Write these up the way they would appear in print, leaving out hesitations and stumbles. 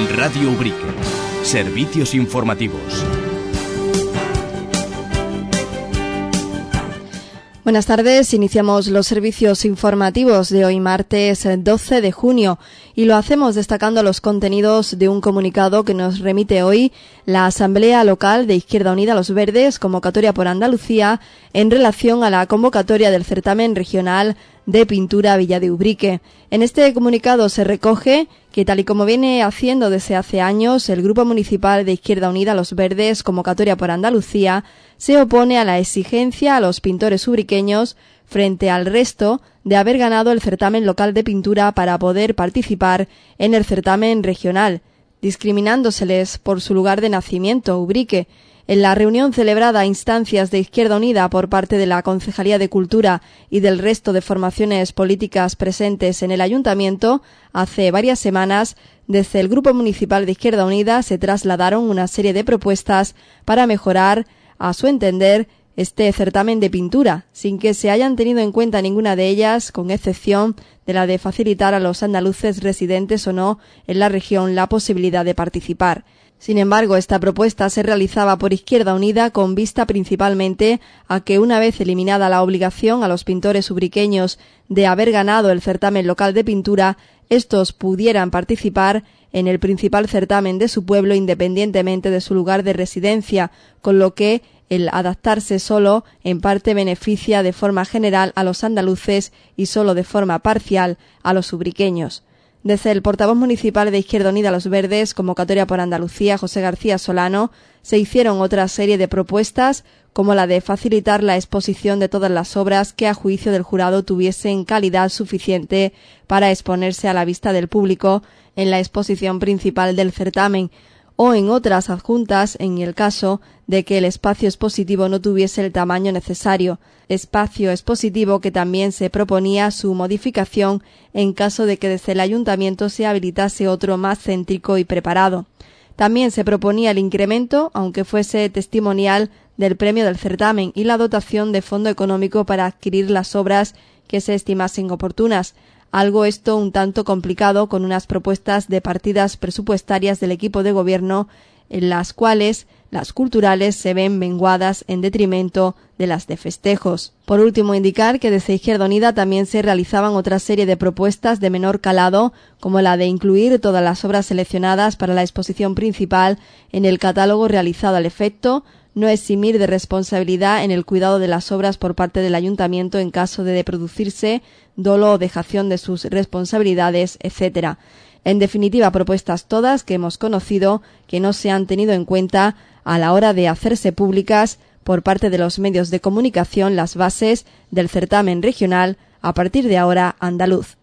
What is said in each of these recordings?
Radio Ubrique. Servicios informativos. Buenas tardes, iniciamos los servicios informativos de hoy martes 12 de junio y lo hacemos destacando los contenidos de un comunicado que nos remite hoy la Asamblea Local de Izquierda Unida Los Verdes, convocatoria por Andalucía, en relación a la convocatoria del certamen regional de pintura Villa de Ubrique. En este comunicado se recoge que, tal y como viene haciendo desde hace años, el Grupo Municipal de Izquierda Unida Los Verdes, convocatoria por Andalucía, se opone a la exigencia a los pintores ubriqueños frente al resto de haber ganado el certamen local de pintura para poder participar en el certamen regional, discriminándoseles por su lugar de nacimiento, Ubrique. En la reunión celebrada a instancias de Izquierda Unida por parte de la Concejalía de Cultura y del resto de formaciones políticas presentes en el Ayuntamiento, hace varias semanas, desde el Grupo Municipal de Izquierda Unida se trasladaron una serie de propuestas para mejorar, a su entender, este certamen de pintura, sin que se hayan tenido en cuenta ninguna de ellas, con excepción de la de facilitar a los andaluces residentes o no en la región la posibilidad de participar. Sin embargo, esta propuesta se realizaba por Izquierda Unida con vista principalmente a que, una vez eliminada la obligación a los pintores ubriqueños de haber ganado el certamen local de pintura, estos pudieran participar en el principal certamen de su pueblo independientemente de su lugar de residencia, con lo que el adaptarse solo en parte beneficia de forma general a los andaluces y solo de forma parcial a los ubriqueños. Desde el portavoz municipal de Izquierda Unida Los Verdes, convocatoria por Andalucía, José García Solano, se hicieron otra serie de propuestas, como la de facilitar la exposición de todas las obras que a juicio del jurado tuviesen calidad suficiente para exponerse a la vista del público en la exposición principal del certamen, o en otras adjuntas en el caso de que el espacio expositivo no tuviese el tamaño necesario, espacio expositivo que también se proponía su modificación en caso de que desde el Ayuntamiento se habilitase otro más céntrico y preparado. También se proponía el incremento, aunque fuese testimonial, del premio del certamen y la dotación de fondo económico para adquirir las obras que se estimasen oportunas, algo esto un tanto complicado con unas propuestas de partidas presupuestarias del equipo de gobierno en las cuales las culturales se ven menguadas en detrimento de las de festejos. Por último, indicar que desde Izquierda Unida también se realizaban otra serie de propuestas de menor calado, como la de incluir todas las obras seleccionadas para la exposición principal en el catálogo realizado al efecto, no eximir de responsabilidad en el cuidado de las obras por parte del Ayuntamiento en caso de producirse dolo o dejación de sus responsabilidades, etc. En definitiva, propuestas todas que hemos conocido que no se han tenido en cuenta a la hora de hacerse públicas por parte de los medios de comunicación las bases del certamen regional, a partir de ahora andaluz.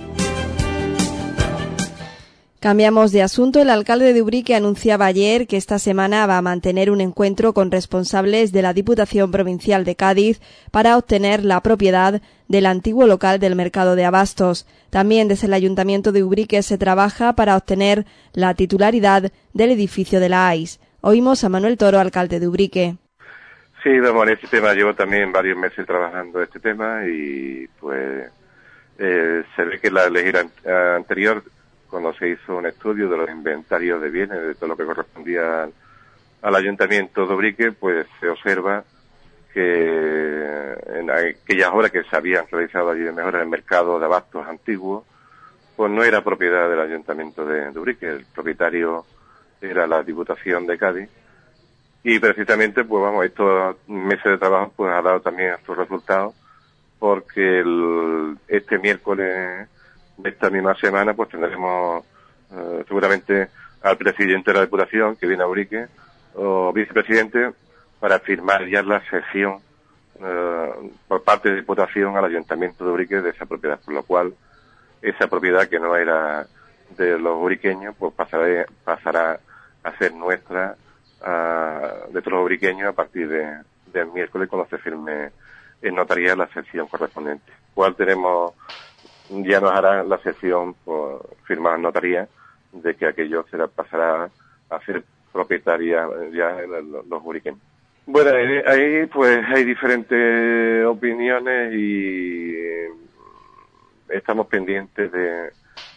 Cambiamos de asunto. El alcalde de Ubrique anunciaba ayer que esta semana va a mantener un encuentro con responsables de la Diputación Provincial de Cádiz para obtener la propiedad del antiguo local del mercado de abastos. También desde el Ayuntamiento de Ubrique se trabaja para obtener la titularidad del edificio de la AIS. Oímos a Manuel Toro, alcalde de Ubrique. Sí, vamos, en este tema llevo también varios meses trabajando este tema y pues se ve que la legislatura anterior, cuando se hizo un estudio de los inventarios de bienes, de todo lo que correspondía al Ayuntamiento de Ubrique, pues se observa que en aquellas obras que se habían realizado allí de mejora en el mercado de abastos antiguo, pues no era propiedad del Ayuntamiento de Ubrique, el propietario era la Diputación de Cádiz, y precisamente, pues vamos, estos meses de trabajo pues ha dado también sus resultados, porque este miércoles de esta misma semana pues tendremos seguramente al presidente de la Diputación que viene a Ubrique o vicepresidente para firmar ya la cesión por parte de Diputación al Ayuntamiento de Ubrique de esa propiedad, por lo cual esa propiedad que no era de los ubriqueños pues pasará a ser nuestra de todos los ubriqueños a partir del miércoles cuando se firme en notaría la cesión correspondiente, cual ya nos hará la cesión por firmar en notaría de que aquello se pasará a ser propietaria ya los ubriqueños. Bueno, ahí pues hay diferentes opiniones y estamos pendientes de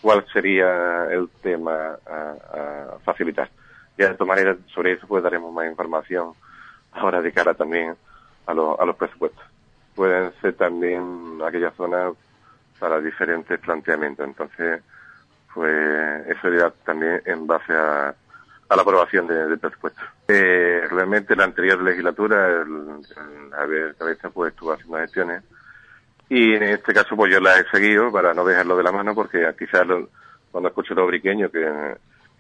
cuál sería el tema a facilitar. Ya de todas maneras, sobre eso pues daremos más información ahora de cara también a los presupuestos. Pueden ser también aquellas zonas para diferentes planteamientos. Entonces, pues eso sería también en base a la aprobación del presupuesto. Realmente la anterior legislatura, el cabeza pues estuvo haciendo gestiones, y en este caso pues yo las he seguido para no dejarlo de la mano, porque quizás cuando escucho los ubriqueños que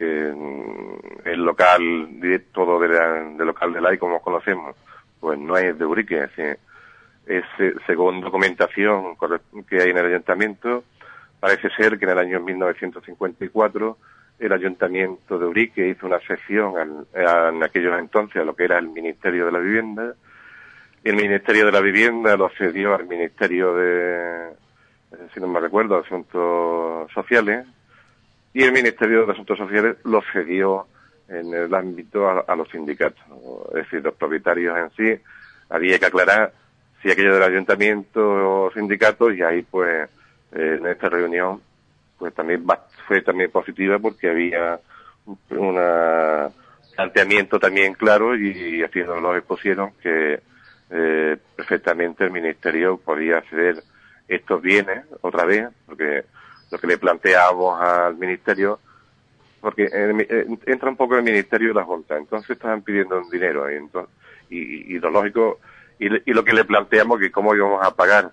el local, todo del local del AI como conocemos, pues no es de Ubrique, es según documentación que hay en el ayuntamiento. Parece ser que en el año 1954 el ayuntamiento de Ubrique hizo una cesión en aquellos entonces a lo que era el Ministerio de la Vivienda. El Ministerio de la Vivienda lo cedió al Ministerio de, si no me recuerdo, Asuntos Sociales, y el Ministerio de Asuntos Sociales lo cedió en el ámbito a los sindicatos. Es decir, los propietarios en sí, había que aclarar si aquello del ayuntamiento o sindicatos, y ahí pues en esta reunión pues también fue también positiva, porque había un planteamiento también claro, y así nos lo expusieron, que perfectamente el Ministerio podía ceder estos bienes otra vez, porque lo que le planteábamos al Ministerio, porque entra un poco el Ministerio y la Junta, entonces estaban pidiendo un dinero, y lo lógico, y lo que le planteamos, que cómo íbamos a pagar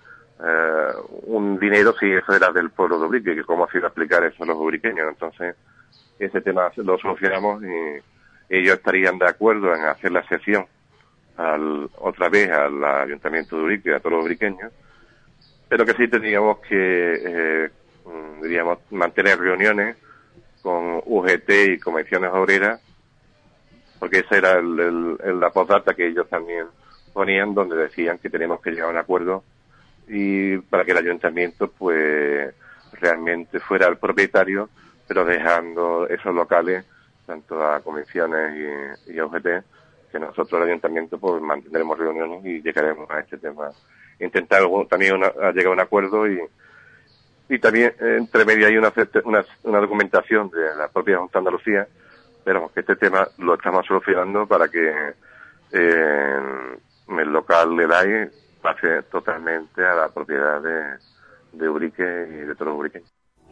un dinero si eso era del pueblo de Ubrique, que cómo se iba a explicar eso a los ubriqueños. Entonces ese tema lo solucionamos, y ellos estarían de acuerdo en hacer la cesión otra vez al Ayuntamiento de Ubrique, a todos los ubriqueños, pero que sí teníamos que diríamos, mantener reuniones con UGT y comisiones obreras, porque esa era la postdata que ellos también ponían, donde decían que tenemos que llegar a un acuerdo, y para que el ayuntamiento pues realmente fuera el propietario, pero dejando esos locales tanto a comisiones y a UGT, que nosotros el ayuntamiento pues mantendremos reuniones y llegaremos a este tema, intentar también llegar a un acuerdo, y también entre medio hay una documentación de la propia Junta de Andalucía, pero que este tema lo estamos solucionando para que el local del AI pase totalmente a la propiedad de Ubrique y de todos los ubriqueños.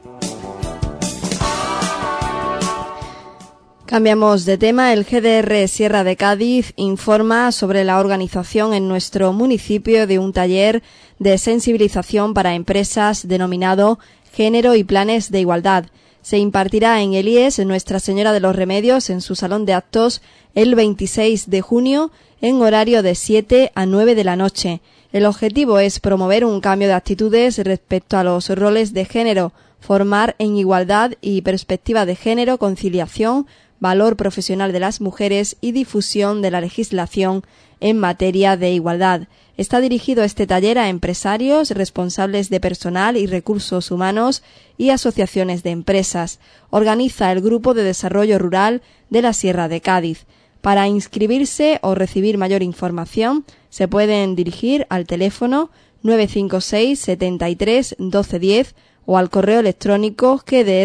Cambiamos de tema. El GDR Sierra de Cádiz informa sobre la organización en nuestro municipio de un taller de sensibilización para empresas denominado Género y Planes de Igualdad. Se impartirá en el IES Nuestra Señora de los Remedios, en su salón de actos, el 26 de junio, en horario de 7 a 9 de la noche. El objetivo es promover un cambio de actitudes respecto a los roles de género, formar en igualdad y perspectiva de género, conciliación, valor profesional de las mujeres y difusión de la legislación en materia de igualdad. Está dirigido este taller a empresarios, responsables de personal y recursos humanos y asociaciones de empresas. Organiza el Grupo de Desarrollo Rural de la Sierra de Cádiz. Para inscribirse o recibir mayor información, se pueden dirigir al teléfono 956 73 1210 o al correo electrónico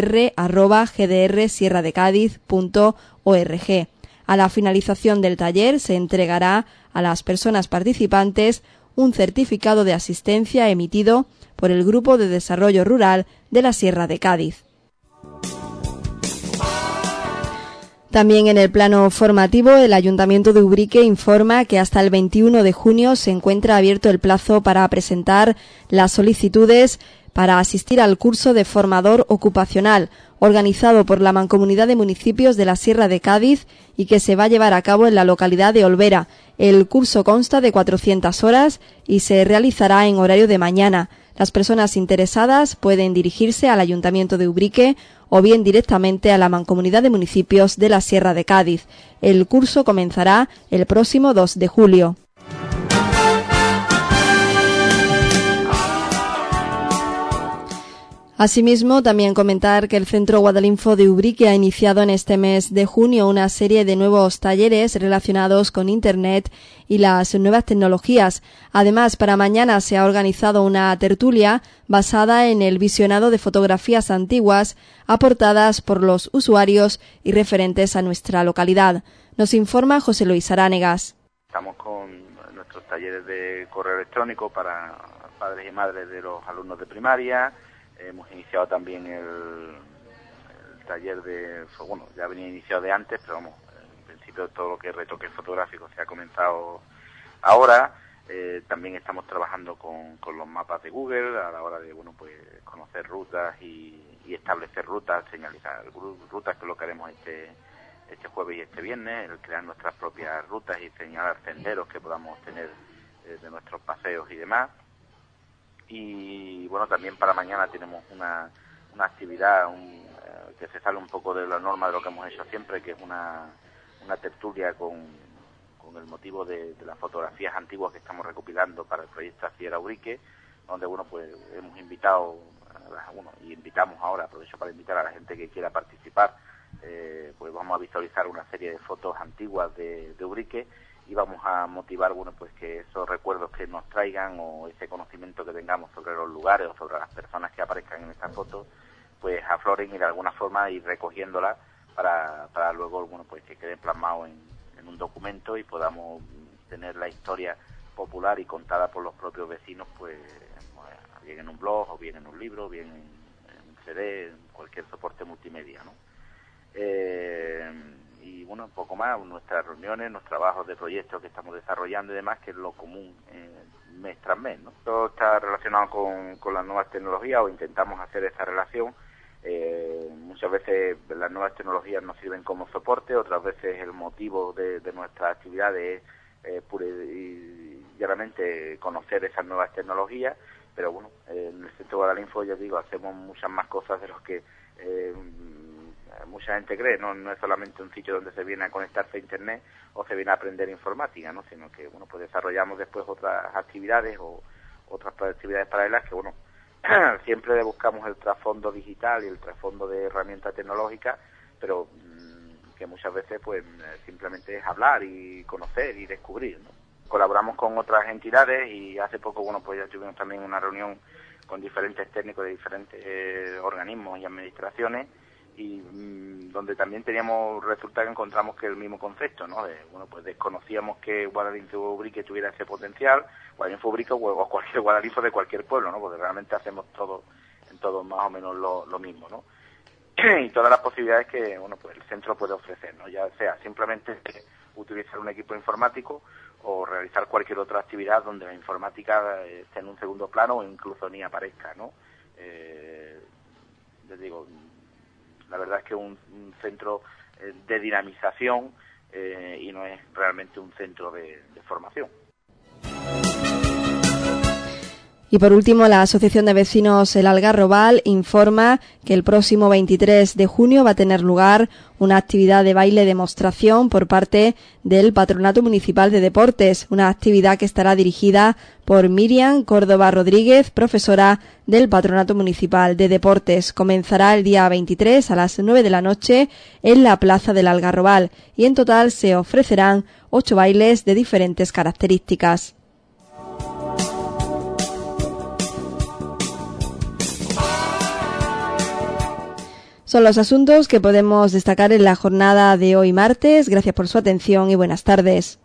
gdr@gdrsierradecadiz.org. A la finalización del taller se entregará a las personas participantes un certificado de asistencia emitido por el Grupo de Desarrollo Rural de la Sierra de Cádiz. También en el plano formativo, el Ayuntamiento de Ubrique informa que hasta el 21 de junio se encuentra abierto el plazo para presentar las solicitudes para asistir al curso de formador ocupacional organizado por la Mancomunidad de Municipios de la Sierra de Cádiz y que se va a llevar a cabo en la localidad de Olvera. El curso consta de 400 horas y se realizará en horario de mañana. Las personas interesadas pueden dirigirse al Ayuntamiento de Ubrique o bien directamente a la Mancomunidad de Municipios de la Sierra de Cádiz. El curso comenzará el próximo 2 de julio. Asimismo, también comentar que el Centro Guadalinfo de Ubrique ha iniciado en este mes de junio una serie de nuevos talleres relacionados con Internet y las nuevas tecnologías. Además, para mañana se ha organizado una tertulia basada en el visionado de fotografías antiguas aportadas por los usuarios y referentes a nuestra localidad. Nos informa José Luis Aránegas. Estamos con nuestros talleres de correo electrónico para padres y madres de los alumnos de primaria. Hemos iniciado también el taller ya venía iniciado de antes, pero en principio todo lo que es retoque fotográfico se ha comenzado ahora. También estamos trabajando con los mapas de Google a la hora de conocer rutas y establecer rutas, señalizar rutas, que es lo que haremos este jueves y este viernes, el crear nuestras propias rutas y señalar senderos que podamos tener de nuestros paseos y demás. Y también para mañana tenemos una actividad que se sale un poco de la norma de lo que hemos hecho siempre, que es una tertulia con el motivo de las fotografías antiguas que estamos recopilando para el proyecto Asiera Ubrique, donde hemos invitado y invitamos ahora, aprovecho para invitar a la gente que quiera participar. Vamos a visualizar una serie de fotos antiguas de Ubrique y vamos a motivar que esos recuerdos que nos traigan o ese conocimiento que tengamos sobre los lugares o sobre las personas que aparezcan en estas fotos pues afloren y de alguna forma ir recogiéndolas para luego que quede plasmado en un documento y podamos tener la historia popular y contada por los propios vecinos, bien en un blog o bien en un libro, bien en un CD, en cualquier soporte multimedia, ¿no? Un poco más, nuestras reuniones, los trabajos de proyectos que estamos desarrollando y demás, que es lo común mes tras mes, ¿no? Todo está relacionado con las nuevas tecnologías o intentamos hacer esa relación. Muchas veces las nuevas tecnologías nos sirven como soporte, otras veces el motivo de nuestras actividades es pura y llanamente conocer esas nuevas tecnologías, pero en el Centro Guadalinfo, ya digo, hacemos muchas más cosas de los que mucha gente cree. No es solamente un sitio donde se viene a conectarse a Internet o se viene a aprender informática, ¿no? Sino que desarrollamos después otras actividades o otras actividades paralelas que siempre buscamos el trasfondo digital y el trasfondo de herramientas tecnológicas, pero que muchas veces simplemente es hablar y conocer y descubrir, ¿no? Colaboramos con otras entidades y hace poco ya tuvimos también una reunión con diferentes técnicos de diferentes organismos y administraciones, y donde también resulta que encontramos que el mismo concepto, ¿no? Desconocíamos que Guadalinfo Ubrique tuviera ese potencial, Guadalinfo Ubrique o cualquier Guadalinfo de cualquier pueblo, ¿no? Porque realmente hacemos todo más o menos lo mismo, ¿no? Y todas las posibilidades que el centro puede ofrecer, ¿no? Ya sea simplemente utilizar un equipo informático o realizar cualquier otra actividad donde la informática esté en un segundo plano o incluso ni aparezca, ¿no? Les digo, la verdad es que un centro de dinamización y no es realmente un centro de formación. Y por último, la Asociación de Vecinos El Algarrobal informa que el próximo 23 de junio va a tener lugar una actividad de baile demostración por parte del Patronato Municipal de Deportes, una actividad que estará dirigida por Miriam Córdoba Rodríguez, profesora del Patronato Municipal de Deportes. Comenzará el día 23 a las 9 de la noche en la Plaza del Algarrobal y en total se ofrecerán 8 bailes de diferentes características. Son los asuntos que podemos destacar en la jornada de hoy martes. Gracias por su atención y buenas tardes.